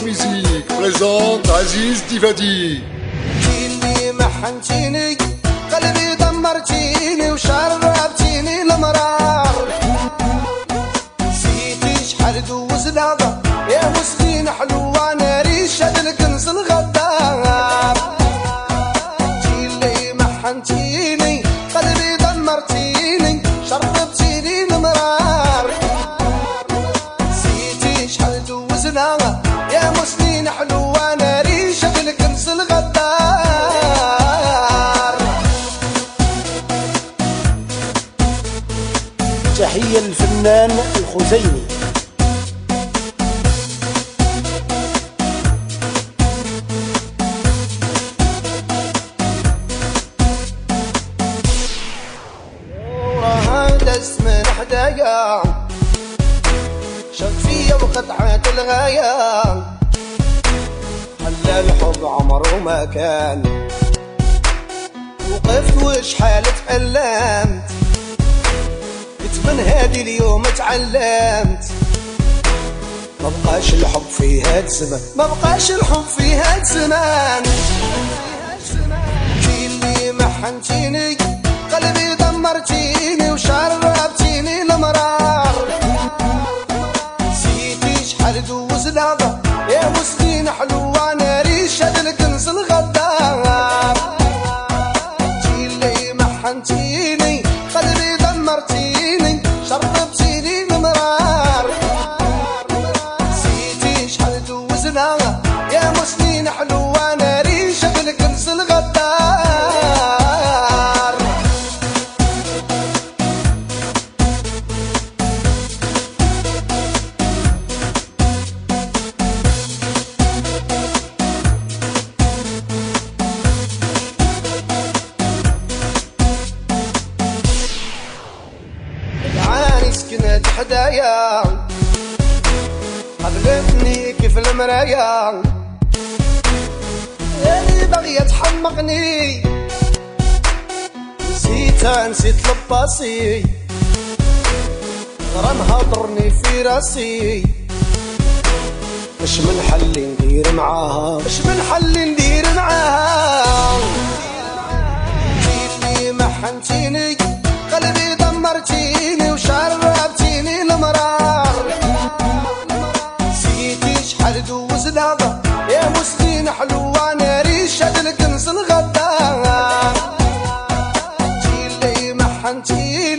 Musique présente Aziz Divadi. اللي محنتيني قلبي دمرتيني وشربتيني المرار نسيتي شحال دوزنا يا مسكين حلوة انا ريشة الكنز الغدار اللي محنتيني قلبي دمرتيني شربتيني المرار نسيتي شحال دوزنا يا مسكين حلوة انا ريشة الكنز الغدار. تحية للفنان الخزيني. وراها دس من حدايا شد فيا وقطعة الغاية خلى الحب عمره ما كان وقفت وشحال تألمت من هادي اليوم تعلمت ما بقاش الحب في هاد الزمان ما بقاش الحب في هاد الزمان انتي اللي محنتيني قلبي دمرتيني وشربتيني المرار نسيتي شحال دوزنا يا مسكين حلوة انا ريشة الكنز الغدار انتي اللي محنتيني قلبي دمرتيني شربتيني المرار نسيتي شحال دوزنا يا مسكين حلوة انا ريشة الكنز الغدار. العاني سكنت حدايا قبلتني كيف المرايا اللي بغية تحمقني نسيت لباسي غرا نهضرني في راسي اش من حل ندير معاها اش من حل ندير معاها اللي محنتيني قلبي دمرتيني وشربتيني المرار نسيتي شحال دوزنا يا مسكين حلوة انا ريشة الكنز الغدار انتي اللي محنتيني